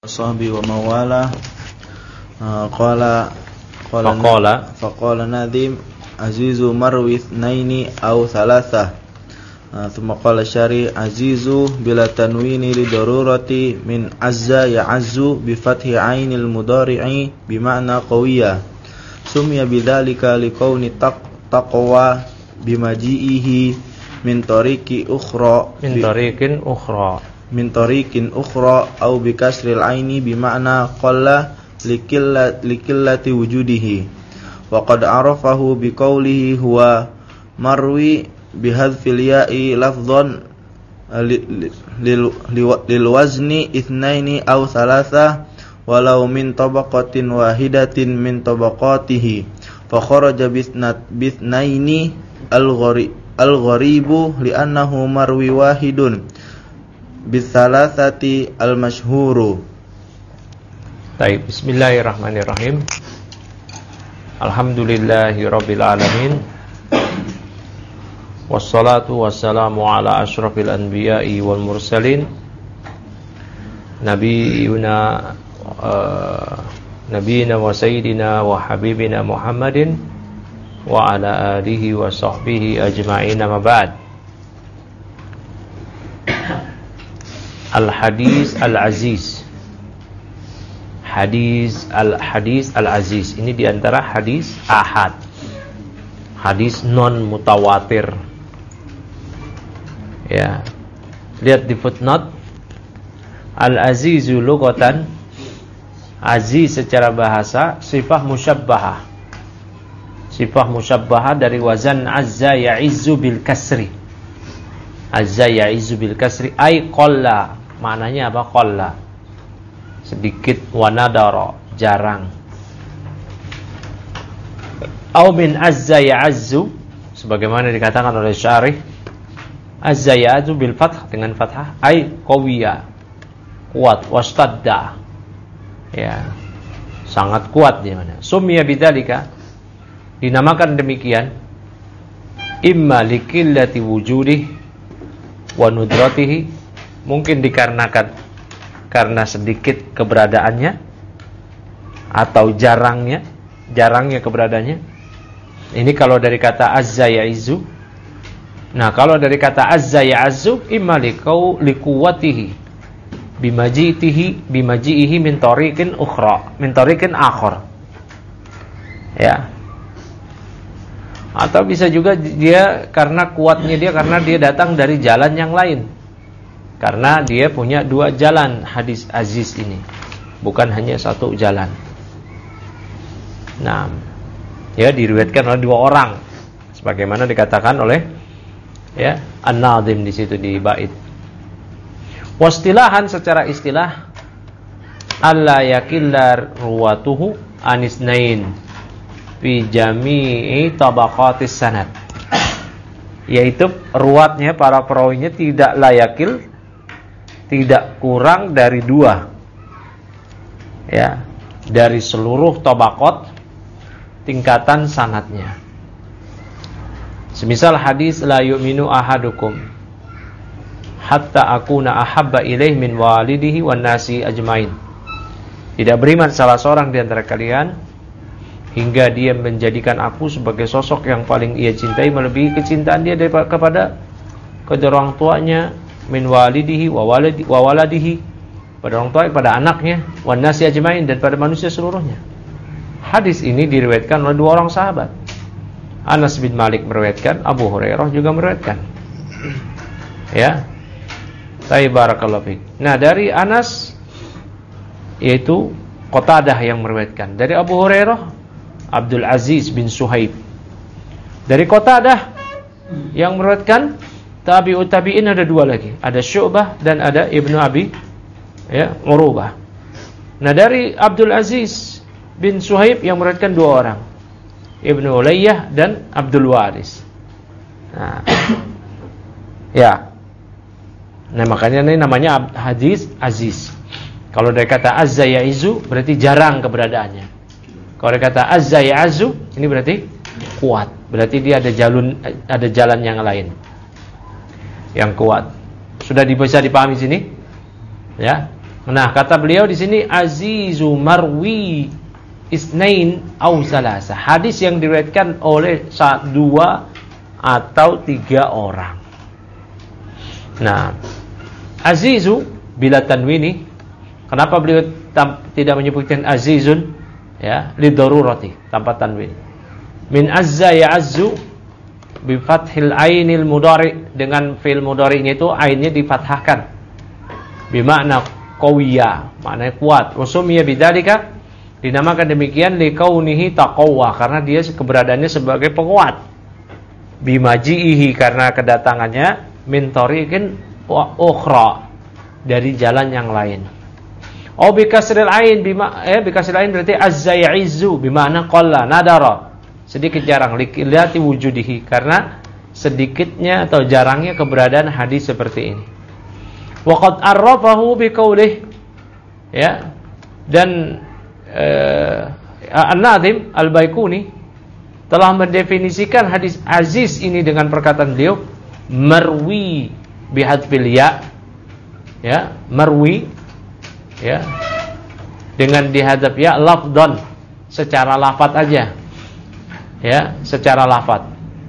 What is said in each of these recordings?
Sahbi wa mawala faqala Nadim azizu marwi ithnaini aw thalatha thumma qala Syari azizu bila tanwini li darurati min azza ya'azzu bi fathi ainil mudhari'i bi ma'na qawiyya sumya bidzalika liqauni taqwa bimaji'ihi min tariqin ukhra au bi kasril aini bi ma'na qalla likillati wujudihi wa qad arafahu bi qawlihi huwa marwi bi hadfil ya'i lafdhan lil wazni ithnaini aw thalatha walau min tabaqatin wahidatin min tabaqatihi fa kharaja bithnaini al-gharibu li'annahu marwi wahidun bisalasati al-masyhuru. Baik, bismillahirrahmanirrahim. Alhamdulillahirabbil alamin. Wassalatu wassalamu ala asyrafil anbiya'i wal mursalin. Nabiyina wa sayyidina wa habibina Muhammadin wa ala alihi wa sahbihi ajma'in, amma ba'd. Al-Hadis Al-Aziz. Hadis Al-Aziz ini diantara hadis ahad, hadis non mutawatir. Ya, lihat di footnote. Al-Azizu lughatan, aziz secara bahasa sifah musyabbahah. Sifah musyabbahah dari wazan azza ya'izzu bil kasri. Azza ya'izzu bil kasri ay qalla. Maknanya apa? Qalla, sedikit, wa nadara, jarang. Au min azza ya'azzu, sebagaimana dikatakan oleh Syarih, azza ya'azzu bil fath, dengan fathah, ay qawiyya, kuat, wastadda, ya, sangat kuat di mana. Sumya bidzalika, dinamakan demikian, imma likillati wujudih wa nudratihi, mungkin dikarenakan karena sedikit keberadaannya atau jarangnya keberadaannya. Ini kalau dari kata azza ya'izzu. Nah, kalau dari kata azza ya'azzu imma liquwwatihi bimaji'ihi min tariqin akhar. Ya. Atau bisa juga dia karena kuatnya dia karena dia datang dari jalan yang lain. Karena dia punya dua jalan hadis aziz ini, bukan hanya satu jalan. Nah, ya, diriwayatkan oleh dua orang, sebagaimana dikatakan oleh ya An-Nadhim di situ di bait. Wastilahan, secara istilah, alla yakillar ruwatuhu anisnain fi jami'i tabaqatis sanad, yaitu ruwatnya, para perawinya tidak layakil, tidak kurang dari dua, ya, dari seluruh tabaqat tingkatan sanadnya. Semisal hadis la yu'minu ahadukum hatta akuna ahabba ilaih min walidihi wan nasi ajmain. Tidak beriman salah seorang di antara kalian hingga dia menjadikan aku sebagai sosok yang paling ia cintai, melebihi kecintaan dia kepada kedua orang tuanya, min walidihi wa waladihi, pada orang tua, pada anaknya, wan nasi ajmain, dan pada manusia seluruhnya. Hadis ini diriwayatkan oleh dua orang sahabat. Anas bin Malik meriwayatkan, Abu Hurairah juga meriwayatkan. Ya. Barakallahu fiik. Nah, dari Anas yaitu Qatadah yang meriwayatkan. Dari Abu Hurairah Abdul Aziz bin Suhaib. Dari Qatadah yang meriwayatkan tabi'ut tabi'in ada dua lagi, ada Syu'bah dan ada Ibnu Abi Urubah. Nah, dari Abdul Aziz bin Suhaib yang meriwayatkan dua orang, Ibnu Ulayyah dan Abdul Waris. Nah, ya. Nah, makanya ini namanya hadis aziz. Kalau dari kata azza ya'izzu berarti jarang keberadaannya. Kalau dari kata azza ya'azzu ini berarti kuat. Berarti dia ada jalan yang lain yang kuat. Sudah bisa dipahami sini? Ya. Nah, kata beliau di sini azizu marwi isnain au salasa. Hadis yang diriwayatkan oleh 2 atau 3 orang. Nah, azizu bila tanwini. Kenapa beliau tidak menyebutkan azizun? Ya, lidarurati, tanpa tanwin. Min azza ya'azzu bi fathil ainil mudhari, dengan fi'il mudhari'nya itu ainnya difathahkan. Bimakna qawiya, maknanya kuat. Usumiya bidzalika, dinamakan demikian liqaunihi taqawwa, karena dia keberadaannya sebagai penguat. Bimaji'ihi, karena kedatangannya min tariqin ukhra, dari jalan yang lain. Bi kasril ain bi kasril ain berarti azza ya'izzu bimakna qalla nadara, sedikit jarang, liqillati wujudihi, karena sedikitnya atau jarangnya keberadaan hadis seperti ini. Wa qad arrafahu biqaulih, ya, dan An-Nadhim Al-Baikuni telah mendefinisikan hadis aziz ini dengan perkataan beliau marwi bihadfil ya, ya, marwi, ya, dengan dihadzaf ya lafdhan, secara lafaz aja, ya, secara lafaz,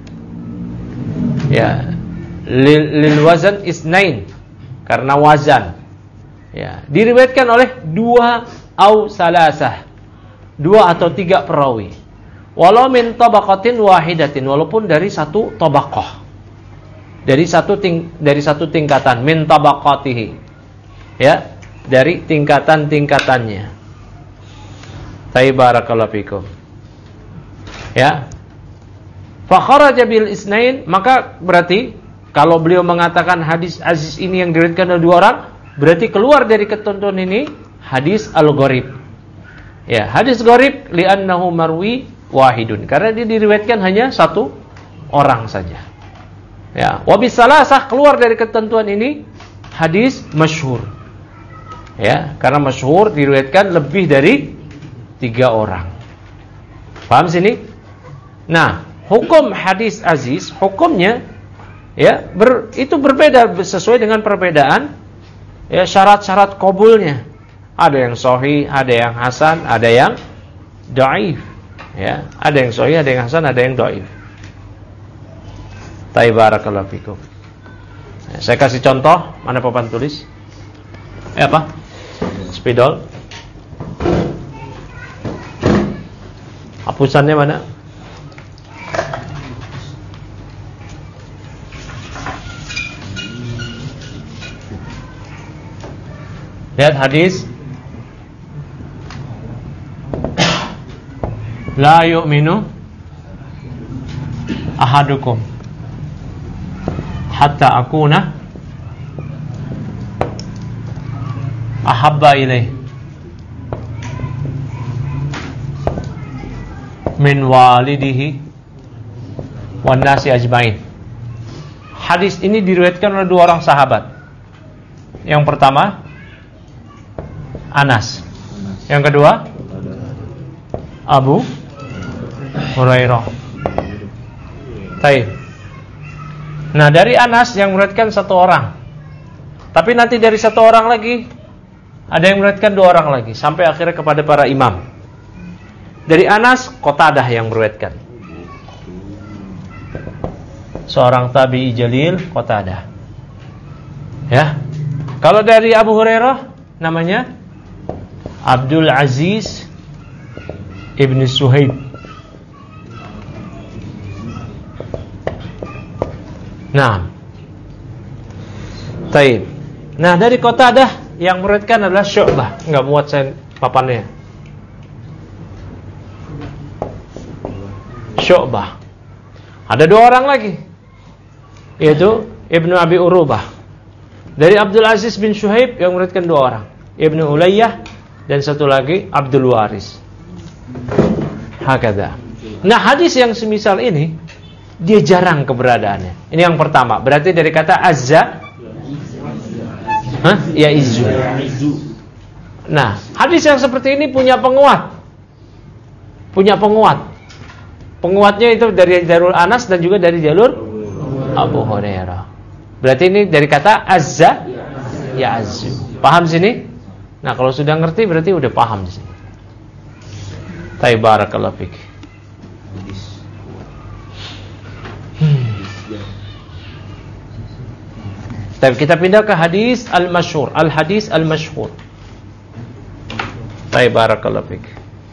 ya, lil wazan isnain, karena wazan, ya, diriwayatkan oleh 2 au salasah, 2 atau 3 perawi, walau min tabaqatin wahidatin, walaupun dari satu tabaqah, dari satu tingkatan, min tabaqatihi, ya, dari tingkatan-tingkatannya. Barakallahu fikum. Ya. Fa kharaja bil isnain, maka berarti kalau beliau mengatakan hadis aziz ini yang diriwayatkan oleh 2 orang, berarti keluar dari ketentuan ini hadis al-gharib. Ya, hadis gharib li'annahu marwi wahidun, karena dia diriwayatkan hanya 1 orang saja. Ya, wa bisalasah, keluar dari ketentuan ini hadis masyhur. Ya, karena masyhur diriwayatkan lebih dari 3 orang. Paham sini? Nah, hukum hadis aziz, hukumnya, ya, itu berbeda sesuai dengan perbedaan, ya, syarat-syarat qabulnya. Ada yang sahih, ada yang hasan, ada yang dhaif. Ya, ada yang sahih, ada yang hasan, ada yang dhaif. Barakallahu fikum. Ya, saya kasih contoh, mana papan tulis? Apa? Spidol. Hapusannya mana? Lihat hadis. La yu'minu ahadukum hatta akuna ahabba ilaih min walidihi wan nasi ajmain. Hadis ini diriwayatkan oleh 2 orang sahabat. Yang pertama Anas, yang kedua Abu Hurairah. Baik. Nah, dari Anas yang meriwayatkan 1 orang. Tapi nanti dari 1 orang lagi ada yang meriwayatkan 2 orang lagi, sampai akhirnya kepada para imam. Dari Anas, Qatadah yang meriwayatkan. Seorang tabi'i jalil, Qatadah. Ya. Kalau dari Abu Hurairah namanya Abdul Aziz Ibn Suhaib. Nah, taib. Nah, dari Qatadah yang meriwayatkan adalah Syu'bah. Enggak muat saya papannya. Syu'bah. Ada 2 orang lagi, yaitu Ibnu Abi Urubah. Dari Abdul Aziz bin Suhaib yang meriwayatkan 2 orang, Ibnu Ulayyah, dan 1 lagi Abdul Waris. Hakadha. Nah, hadis yang semisal ini dia jarang keberadaannya. Ini yang pertama. Berarti dari kata azza, ya izzu. Nah, hadis yang seperti ini punya penguat. Punya penguat. Penguatnya itu dari jalur Anas dan juga dari jalur Abu Hurairah. Berarti ini dari kata azza, ya azzu. Paham sini? Nah, kalau sudah ngerti berarti udah paham di sini. Barakallahu fik. Tapi kita pindah ke hadis al-masyhur, al-hadis al-masyhur. Barakallahu fik.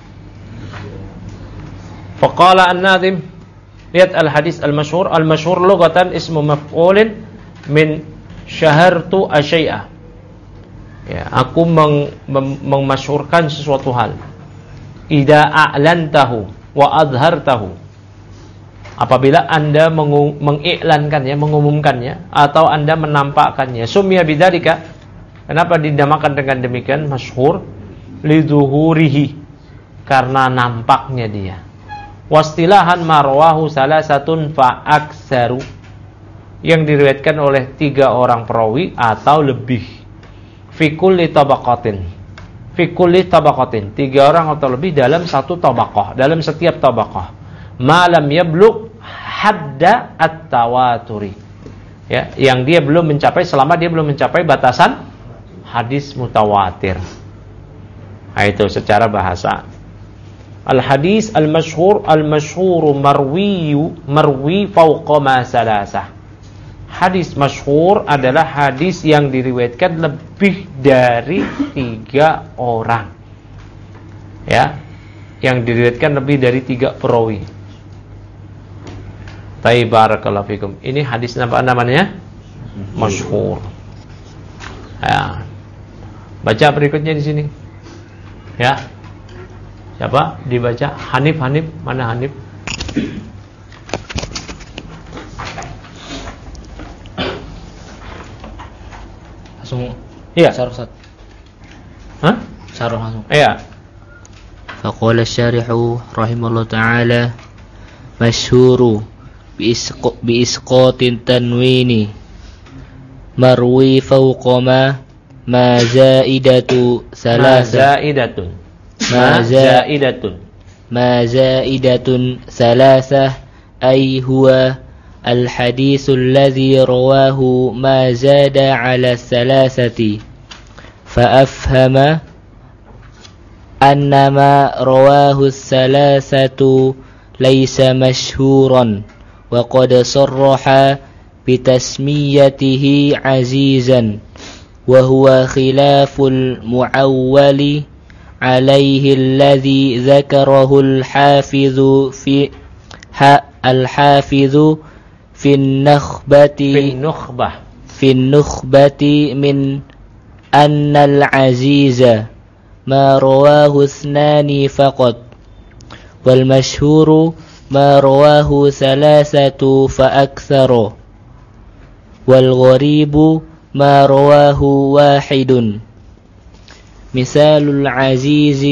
Faqala an-nadhim, lihat al-hadis al-masyhur. Al-masyhur lughatan ismu maf'ulin min syahartu asyai'a. Ya, aku memasyhurkan sesuatu hal. Idza a'lantahu wa adhartahu. Apabila Anda mengiklankannya, mengumumkannya, atau Anda menampakkannya. Sumya bidzalika. Kenapa dinamakan dengan demikian masyhur? Lidzuhurihi, karena nampaknya dia. Wastilahan marwahu salasatun fa aktsaru, yang diriwayatkan oleh 3 orang perawi atau lebih. Fi kulli tabaqatin. Fi kulli tabaqatin, 3 orang atau lebih dalam satu tabaqah, dalam setiap tabaqah. Malam yablugh hadda at-tawaturi. Ya, yang dia belum mencapai, selama dia belum mencapai batasan hadis mutawatir. Nah, itu secara bahasa. Al-hadis al-masyhur, al-masyhuru marwi fawqa ma salasah. Hadis masyhur adalah hadis yang diriwayatkan lebih dari 3 orang. Ya, yang diriwayatkan lebih dari 3 perawi. Barakallahu fikum. Ini hadis apa namanya? Masyhur. Ya. Baca berikutnya di sini. Ya. Siapa? Dibaca. Hanif, mana Hanif? Langsung. Iya. Syarah Ustaz. Hah? Syarah langsung. Iya. Faqala syarihu rahimallahu ta'ala masyhuru biisqatin tanwini marwi fawqa ma zaidatu salasa ma zaidatun salasa ay huwa الحديث الذي رواه ما زاد على الثلاثة فأفهم أن ما رواه الثلاثة ليس مشهورا وقد صرح بتسميته عزيزا وهو خلاف المعول عليه الذي ذكره الحافظ في النخبة من أن العزيز ما رواه 2 فقط والمشهور ما رواه 3 فأكثر والغريب ما رواه 1 مثال العزيز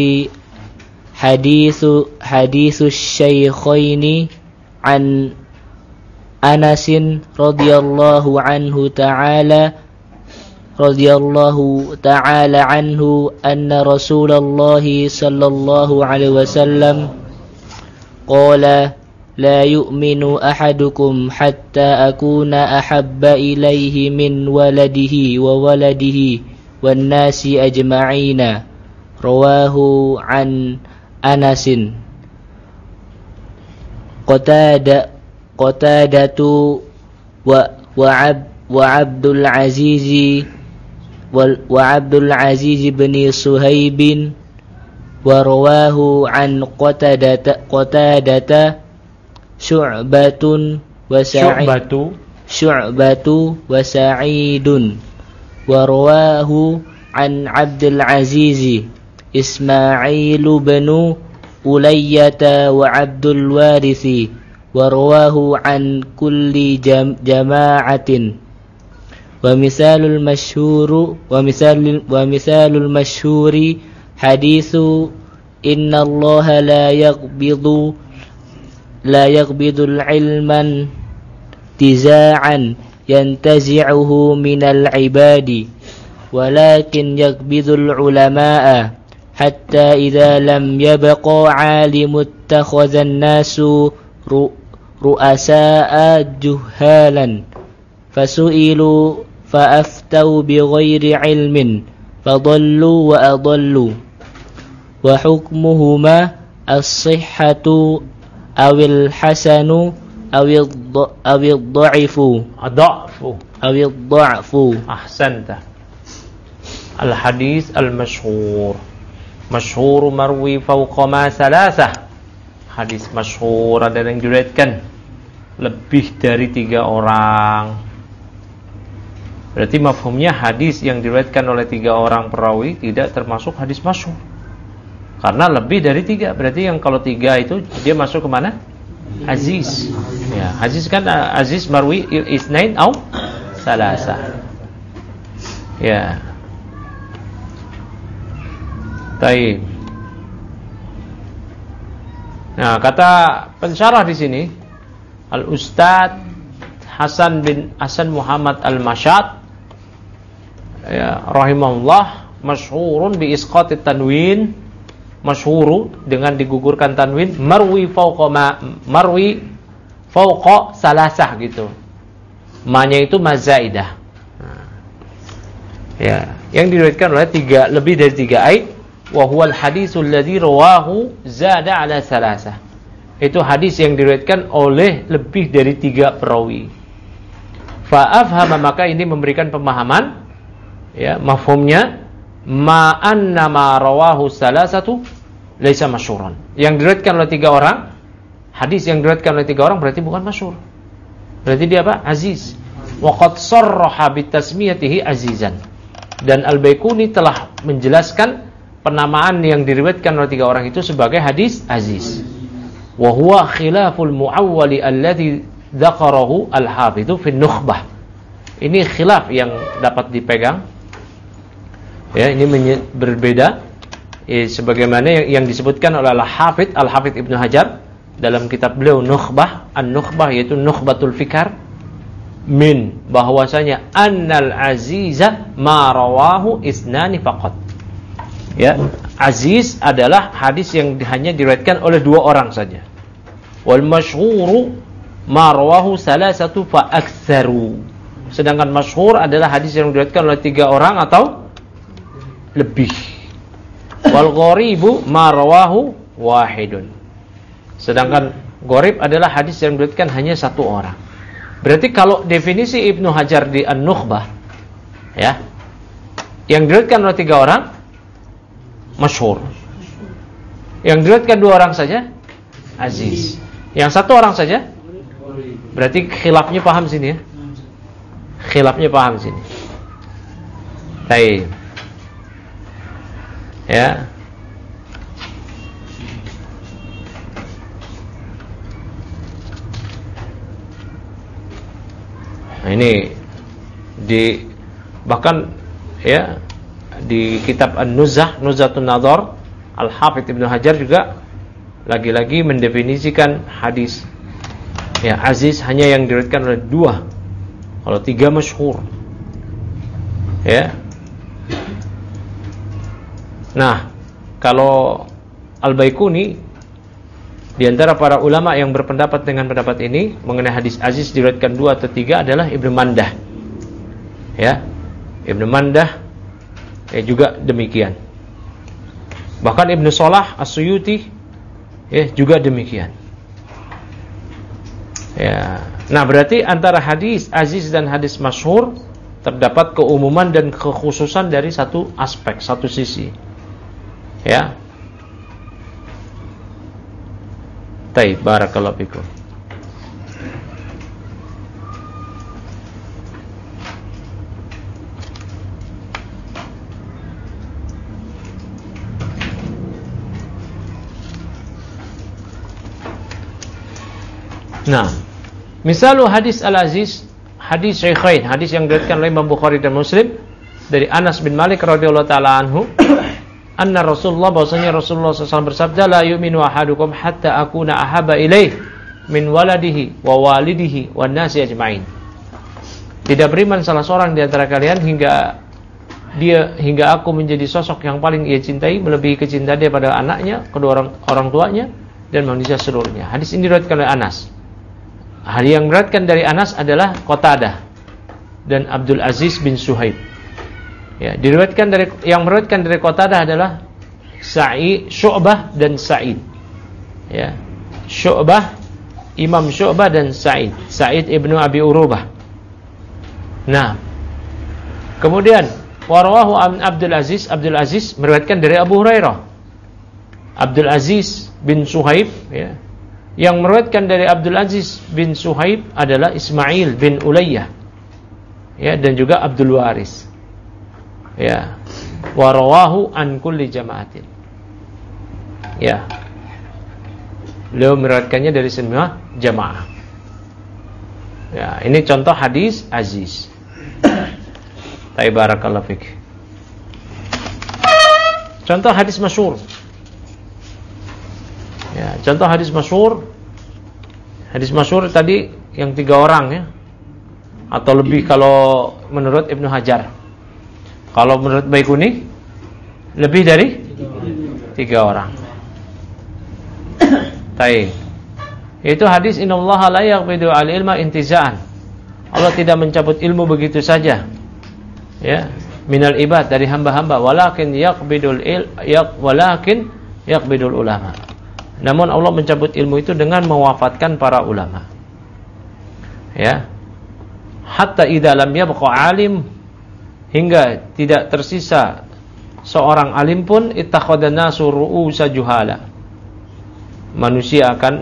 حديث الشيخين عن أنس رضي الله تعالى عنه أن رسول الله صلى الله عليه وسلم قال لا يؤمن أحدكم حتى أكون أحب إليه من ولده وولده والناس أجمعين رواه عن أنس قتادة وعبد العزيز بن صهيب ورواه عن قتادة شعبة وسعيد ورواه عن عبد العزيز إسماعيل بن ألية وعبد الوارث ورواه عن كل جماعة ومثال المشهور حديث إن الله لا يقبض العلم انتزاعا ينتزعه من العباد ولكن يقبض العلماء حتى إذا لم يبق عالم اتخذ الناس رؤساء جهالا فسئلوا فأفتوا بغير علم فضلوا وأضلوا وحكمهما الصحة أو الحسن أو الضعف أحسنت الحديث المشهور مشهور مروي فوق ما ثلاثة hadis masyhur ada yang diriwayatkan lebih dari 3 orang. Berarti mafhumnya hadis yang diriwayatkan oleh 3 orang perawi tidak termasuk hadis masyhur. Karena lebih dari 3. Berarti yang kalau 3 itu dia masuk ke mana? Aziz. Ya, aziz kan aziz marwi isnain au salasa. Ya. Baik. Nah, kata pensyarah di sini Al-Ustadz Hasan bin Hasan Muhammad Al-Mashad ya, rahimahullah, masyhurun bi isqatit tanwin, masyhuru dengan digugurkan tanwin, marwi fauqa salasah gitu. Ma-nya itu mazaidah. Ya, yang diriwayatkan oleh 3 lebih dari 3 ayat. Wa huwal hadisul ladzi rawahu zada ala salasah. Itu hadis yang diriwayatkan oleh lebih dari 3 perawi. Fa afhama, maka ini memberikan pemahaman ya, mafhumnya ma anna ma rawahu salasatu laisa masyhuran. Yang diriwayatkan oleh 3 orang, hadis yang diriwayatkan oleh 3 orang berarti bukan masyhur. Berarti dia apa? Aziz. Wa qad sarraha bi tasmiyatihi azizan. Dan Al-Baiquni telah menjelaskan penamaan yang diriwayatkan oleh 3 orang itu sebagai hadis aziz. Wa huwa khilaful muawwali alladhi dzakarahu al-hafidzu fi nukhbah. Ini khilaf yang dapat dipegang. Ya, ini berbeda sebagaimana yang disebutkan oleh Al-Hafidz Ibnu Hajar dalam kitab beliau Nukhbah, An-Nukhbah, yaitu Nukhbatul Fikar, min bahwasanya annal aziza ma rawahu isnani faqat. Ya, aziz adalah hadis yang hanya diriwayatkan oleh 2 orang saja. Wal masyhuru ma rawahu salasatu fa aktsaru. Sedangkan masyhur adalah hadis yang diriwayatkan oleh 3 orang atau lebih. Wal gharibu ma rawahu wahidun. Sedangkan gharib adalah hadis yang diriwayatkan hanya 1 orang. Berarti kalau definisi Ibnu Hajar di An-Nukhbah ya, yang diriwayatkan oleh 3 orang masyhur. Yang diriwayatkan 2 orang saja aziz. Yang 1 orang saja berarti khilafnya paham sini ya. Khilafnya paham sini. Baik. Ya. Nah, ini di bahkan ya di kitab An-Nuzhah, Nuzhatun Nadhar, Al-Hafidz Ibnu Hajar juga lagi-lagi mendefinisikan hadis ya aziz hanya yang diriwayatkan oleh 2. Kalau 3 masyhur. Ya. Nah, kalau Al-Baiquni di antara para ulama yang berpendapat dengan pendapat ini mengenai hadis aziz diriwayatkan 2 atau 3 adalah Ibnu Mandah. Ya. Ibnu Mandah juga demikian. Bahkan Ibnu Shalah As-Suyuti juga demikian. Ya. Nah, berarti antara hadis aziz dan hadis masyhur terdapat keumuman dan kekhususan dari satu aspek, satu sisi. Ya. Baik, barakallahu fikum. Nah, misalnya hadis al-aziz, hadis Syaikhain, hadis yang diriwayatkan oleh Imam Bukhari dan Muslim dari Anas bin Malik radhiyallahu taala anhu, anna Rasulullah, bahwasanya Rasulullah SAW bersabda, la yu'minu ahadukum hatta akuna ahabba ilaih min waladihi wa walidihi wan nasi ajma'in. Tidak beriman salah seorang di antara kalian hingga aku menjadi sosok yang paling ia cintai, melebihi kecintaan dia pada anaknya, kedua orang tuanya dan manusia seluruhnya. Hadis ini diriwayatkan oleh Anas. Hal yang diriwayatkan dari Anas adalah Qatadah dan Abdul Aziz bin Suhaib. Ya, yang meriwayatkan dari Qatadah adalah Syu'bah dan Sa'id. Ya. Imam Syu'bah dan Sa'id ibnu Abi Urubah. Nah, kemudian warawahu Abdul Aziz meriwayatkan dari Abu Hurairah. Abdul Aziz bin Suhaib, ya. Yang meriwayatkan dari Abdul Aziz bin Suhaib adalah Ismail bin Ulayyah. Ya, dan juga Abdul Waris. Ya, warawahu an kulli jama'atin. Ya, beliau meriwayatkannya dari semua jamaah. Ya, ini contoh hadis aziz. Barakallahu fik. Contoh hadis masyhur. Ya, contoh hadis masyhur. Hadis masyhur tadi yang 3 orang ya, atau lebih kalau menurut Ibnu Hajar. Kalau menurut Baikuni lebih dari 3 orang. Baik. Itu hadis innallaha la yaqbidu al-ilma intiza'an. Allah tidak mencabut ilmu begitu saja. Ya, minal ibad, dari hamba-hamba, walakin yaqbidul ulama. Namun Allah mencabut ilmu itu dengan mewafatkan para ulama. Ya. Hatta idza lam yabqa alim, hingga tidak tersisa seorang alim pun, ittakhadhan nasu ru'usa juhala. Manusia akan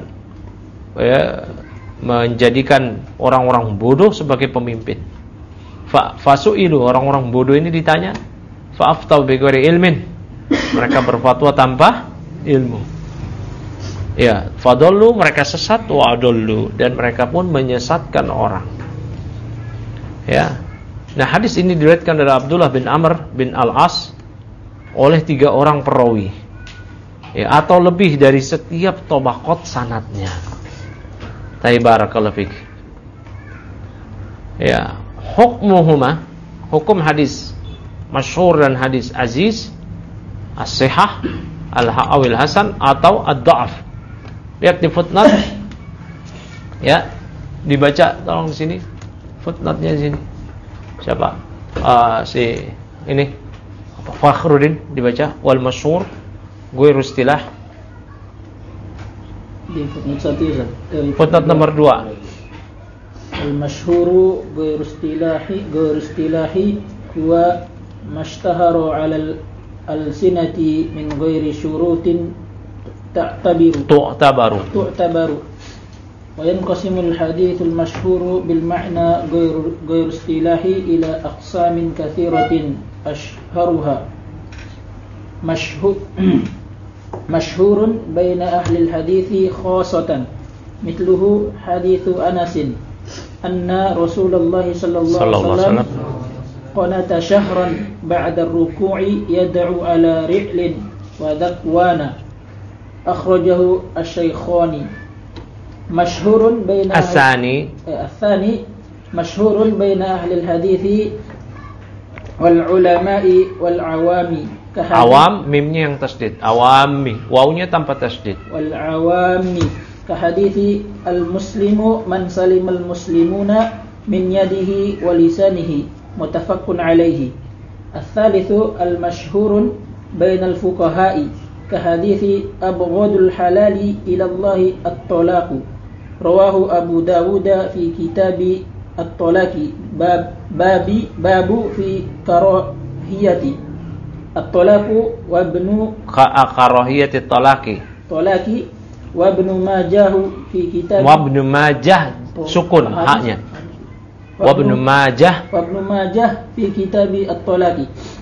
menjadikan orang-orang bodoh sebagai pemimpin. Fasu'ilu, orang-orang bodoh ini ditanya, fa'aftau bighairi ilmin, mereka berfatwa tanpa ilmu. Ya, fadallu, mereka sesat, wa adallu, dan mereka pun menyesatkan orang. Ya. Nah, hadis ini diriwayatkan dari Abdullah bin Amr bin Al-As oleh 3 orang perawi. Ya, atau lebih dari setiap tabaqat sanadnya. Barakallahu fik. Ya, hukmuhuma, hukum hadis masyhur dan hadis aziz, as-sihah, al-awil hasan atau ad-dha'af. Lihat di footnote. Ya, dibaca tolong di sini. Footnote-nya di sini. Siapa? Si ini Fakhruddin, dibaca wal masyhur ghairu istilah. Di footnote 1 footnote nomor 2. Al masyhuru ghairu istilahi huwa mashtaharu 'ala al-sinati min ghairi syurutin tu'tabaru. وينقسم الحديث المشهور بالمعنى غير اصطلاحي إلى أقسام كثيرة أشهرها مشهور بين أهل الحديث خاصة مثله حديث أنس أن رسول الله صلى الله عليه وسلم قنت شهرا بعد الركوع يدعو على رحل وذكوان أخرجه الشيخان. الثاني مشهور بين أهل الحديث والعلماء والعوام awam, mimnya yang tasdid, awami, wawunya tanpa tasdid. والعوام كحديث المسلم من سلم المسلمون من يده ولسانه متفق عليه. الثالث المشهور بين الفقهاء كحديث أبغض الحلال إلى الله الطلاق، رواه أبو داود في كتاب الطلاق باب في كراهية الطلاق وابن كراهية الطلاق وابن ماجه في كتاب وابن ماجه sukun haknya وابن ماجه في كتاب الطلاق.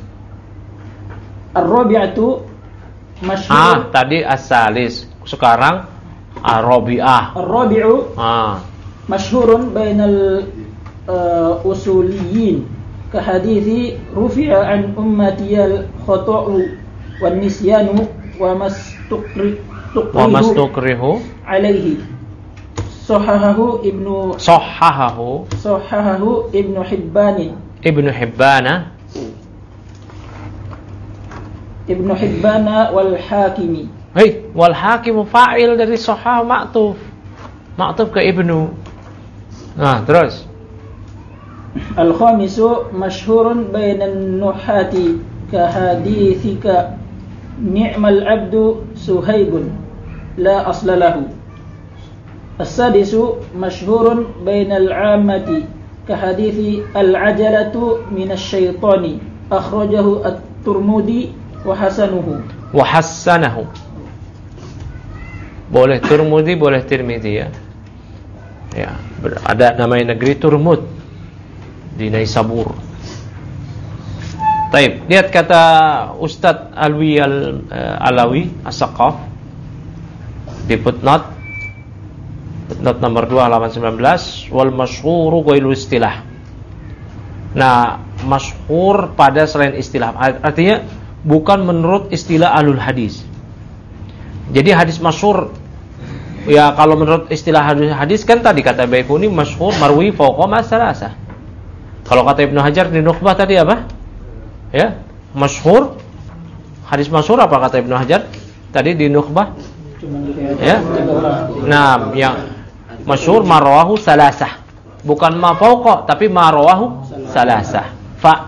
الرابعة masyhur. Tadi as-salis, sekarang ar-rabi'ah. Ar-rabi'u masyhurun bainal usuliyyin ka hadithi rufi'a an ummati al-khata'u wan nisyanu wa mastukrihu alaihi. Sahahahu Ibnu Hibbana wal Hakimi. Wal Hakimu fa'il dari sahah ma'tuf ke Ibnu. Nah, terus Al-khamisu masyhurun bainan nuhati kahadithika ni'mal abdu Suhaibun la asla lahu. As-sadisu masyhurun bainal 'ammati kahadithi al-'ajalatu minasy syaitani akhrajahu at-Tirmidzi wa hasanahu. Boleh Tirmidzi, boleh Tirmidzi ya. Ya, ada namanya negeri Turmud di Naisabur. Taib, lihat kata Ustadz Alwi Alawi As-Saqaf di footnote nomor 2 halaman 19, wal masyhuru ghairu istilah. Nah, masyhur pada selain istilah, artinya bukan menurut istilah ahlul hadis. Jadi hadis masyhur ya kalau menurut istilah hadis kan tadi kata Baikuni masyhur marwi fawqa ma salasah. Kalau kata Ibnu Hajar di Nukhbah tadi apa? Ya, masyhur. Hadis masyhur apa kata Ibnu Hajar tadi di Nukhbah? Ya. Nah, yang masyhur marwahu salasah. Bukan ma fawqa tapi marwahu salasah. Fa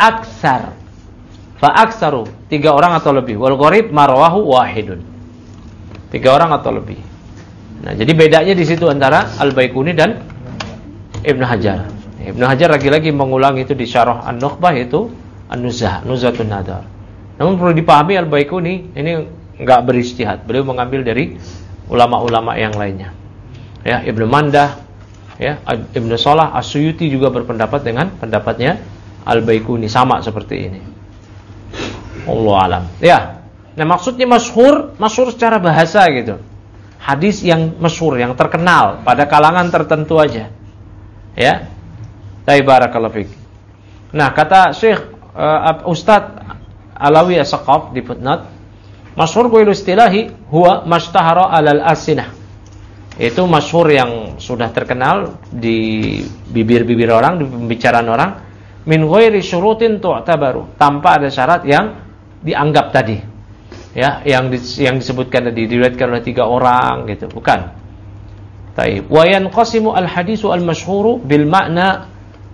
aksaru 3 orang atau lebih. Wal gharib marwahu wahidun. 3 orang atau lebih. Nah, jadi bedanya di situ antara Al-Baikuni dan Ibnu Hajar. Ibnu Hajar lagi-lagi mengulang itu di Syarah An-Nukhbah itu Nuzhatun Nadar. Namun perlu dipahami Al-Baikuni ini enggak berijtihad. Beliau mengambil dari ulama-ulama yang lainnya. Ya, Ibnu Mandah, ya, Ibnu Shalah, As-Suyuti juga berpendapat dengan pendapatnya Al-Baikuni sama seperti ini. Wallahu alam. Ya. Nah, maksudnya masyhur secara bahasa gitu. Hadis yang masyhur, yang terkenal pada kalangan tertentu aja. Ya. Barakallahu fiik. Nah, kata Syekh Ustadz Alawi As-Saqaf di footnote, masyhur ghairu istilahi huwa mashtahara alal alsinah. Itu masyhur yang sudah terkenal di bibir-bibir orang, di pembicaraan orang, min ghairi syurutin tu'tabaru, tanpa ada syarat yang dianggap tadi. Ya, yang disebutkan tadi diriwayatkan oleh 3 orang gitu, bukan. Taib. Wa yanqasimu al-hadisu al-masyhuru bil ma'na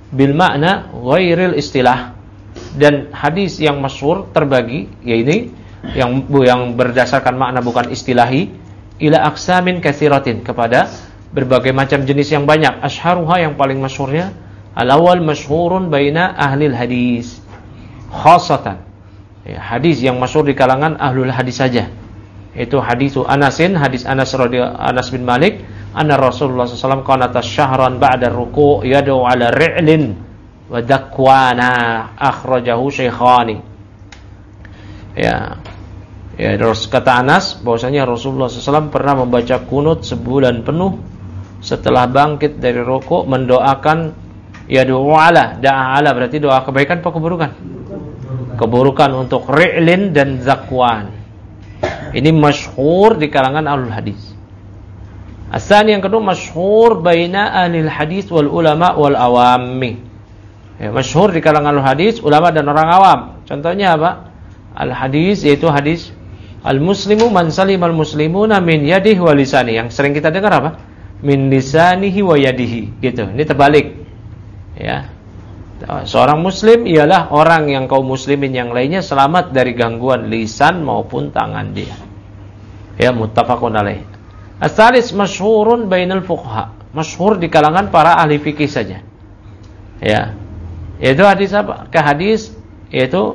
ghairil istilah. Dan hadis yang masyhur terbagi, yaitu yang berdasarkan makna bukan istilahi, ila aqsamin katsiratin, kepada berbagai macam jenis yang banyak. Asyharuha, yang paling masyhurnya, al-awwal masyhurun baina ahlil hadis khassatan. Ya, hadis yang masyhur di kalangan ahlul hadis saja. Itu hadisu Anasin, hadis Anas bin Malik, anna Rasulullah sallallahu alaihi wasallam kana tasyahran ba'da ruku' yad'u 'ala ri'lin wa dakwana, akhrajahu Syaikhani. Ya, terus kata Anas bahwasanya Rasulullah SAW pernah membaca kunut sebulan penuh setelah bangkit dari rukuk, mendoakan yad'u 'ala, da'a 'ala berarti doa kebaikan apa keburukan? Keburukan untuk ri'lin dan zakwan. Ini masyhur di kalangan ahlul hadis. Asani, yang kedua, masyhur baina ahlil hadis wal ulama wal awammi. Ya, masyhur di kalangan ahlul hadis, ulama dan orang awam. Contohnya apa? Al hadis, yaitu hadis al muslimu man salimal muslimuna min yadihi wa lisani. Yang sering kita dengar apa? Min lisanihi wa yadihi. Gitu. Ini terbalik. Ya. Seorang muslim ialah orang yang kaum muslimin yang lainnya selamat dari gangguan lisan maupun tangan dia. Ya, muttafaqun alaih. As-salis masyhurun bainal fuqaha. Masyhur di kalangan para ahli fikih saja. Ya. Yaitu hadis apa? Ke hadis yaitu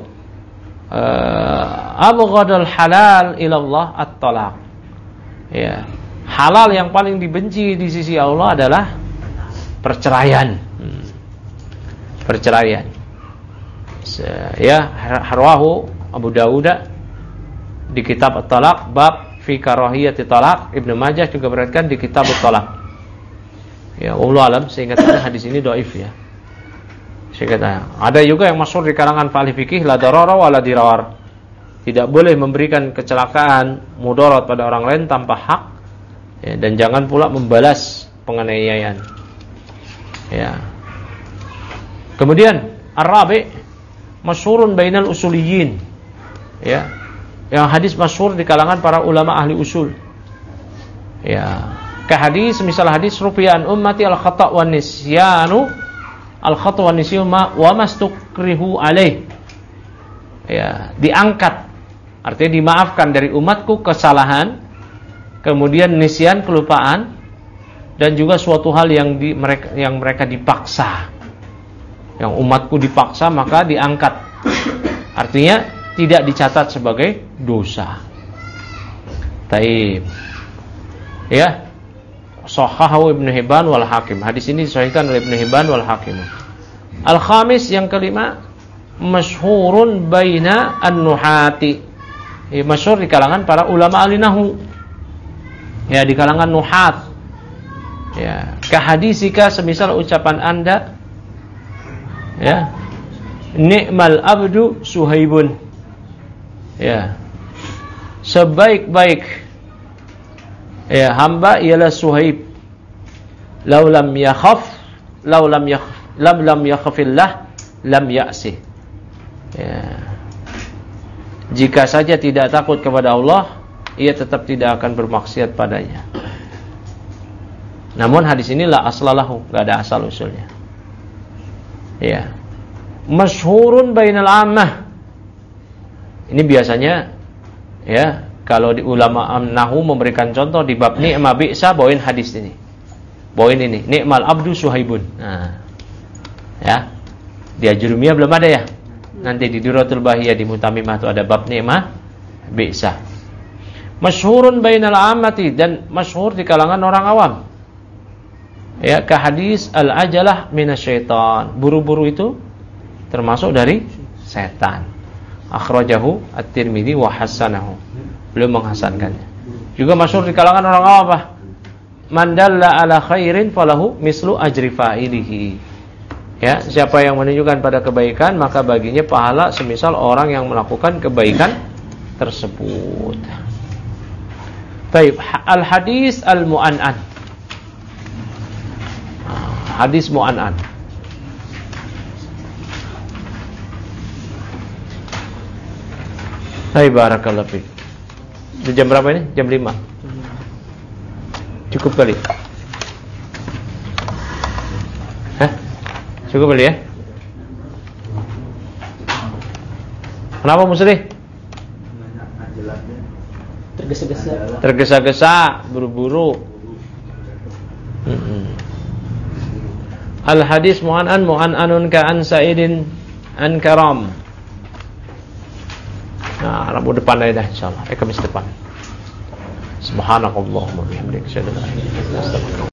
abghadul halal ilallah at-talaq. Ya. Halal yang paling dibenci di sisi Allah adalah perceraian. Perceraian. Ya, harwahu Abu Dawud di kitab At-Talaq bab fi karahiyati talaq. Ibnu Majah juga beratkan di kitab At-Talaq. Ya, wallahu alam, seingat saya hadis ini dhaif ya. Seingat ada juga yang masyhur di kalangan ahli fikih, la darara wa la dirar. Tidak boleh memberikan kecelakaan, mudarat pada orang lain tanpa hak, ya, dan jangan pula membalas penganiayaan. Ya. Kemudian Ar-Rabi masyhurun bainal usuliyyin. Ya. Yang hadis masyhur di kalangan para ulama ahli usul. Ya. Ke hadis misal hadis rufi'an ummati al-khata' wan nisyanu al-khata' wa nisyan wa mastukrihu alaih. Ya, diangkat. Artinya dimaafkan dari umatku kesalahan, kemudian nisyan, kelupaan, dan juga suatu hal yang mereka dipaksa. Yang umatku dipaksa maka diangkat. Artinya tidak dicatat sebagai dosa. Taib. Ya. Shahahu Ibnu Hibban wal Hakim. Hadis ini disahihkan oleh Ibnu Hibban wal Hakim. Al-khamis, yang kelima, masyhurun baina an-nuhati. Masyhur di kalangan para ulama ahli nahwu. Ya, di kalangan nuhat. Ya, kahadisika, semisal ucapan Anda, ya, ni'mal abdu Suhaibun. Ya. Sebaik-baik ya hamba ialah Suhaib. Lam yakhafillah lam ya'sih. Ya. Jika saja tidak takut kepada Allah, ia tetap tidak akan bermaksiat padanya. Namun hadis ini la aslalahu, enggak ada asal usulnya. Ya. Masyhurun bainal ammah. Ini biasanya ya, kalau di ulama nahwu memberikan contoh di bab ni'ma bi'sa, bawain hadis ini. Bawain ini, ni'mal abdu Suhaibun. Nah. Ya. Di Ajurumiyah belum ada ya. Nanti di Duratul Bahiyah di Mutamimah itu ada bab ni'ma bi'sa. Masyhurun bainal ammati, dan masyhur di kalangan orang awam. Ya, ka hadis al-ajalah minasyaitan. Buru-buru itu termasuk dari setan. Akhrajahu At-Tirmidzi wa hasanahu. Beliau menghasankannya. Juga masyhur di kalangan orang awam apa? Man dalla ala khairin falahu mislu ajri fa'ilihi. Ya, siapa yang menunjukkan pada kebaikan, maka baginya pahala semisal orang yang melakukan kebaikan tersebut. Baik, al-hadis al-mu'an'an. Hadis mu'an'an. Hai, barakallahu fiik. Jam berapa ini? Jam 5. Cukup kali. Hah? Cukup kali ya? Kenapa Musri? Tergesa-gesa, buru-buru. Al-hadis mu'an'anun ka'an sa'idin an karam. Nah, Rabu depan aja dah insyaallah. Kamis depan. Subhanakallahumma wa bihamdika asyhadu an la ilaha illa anta astaghfiruka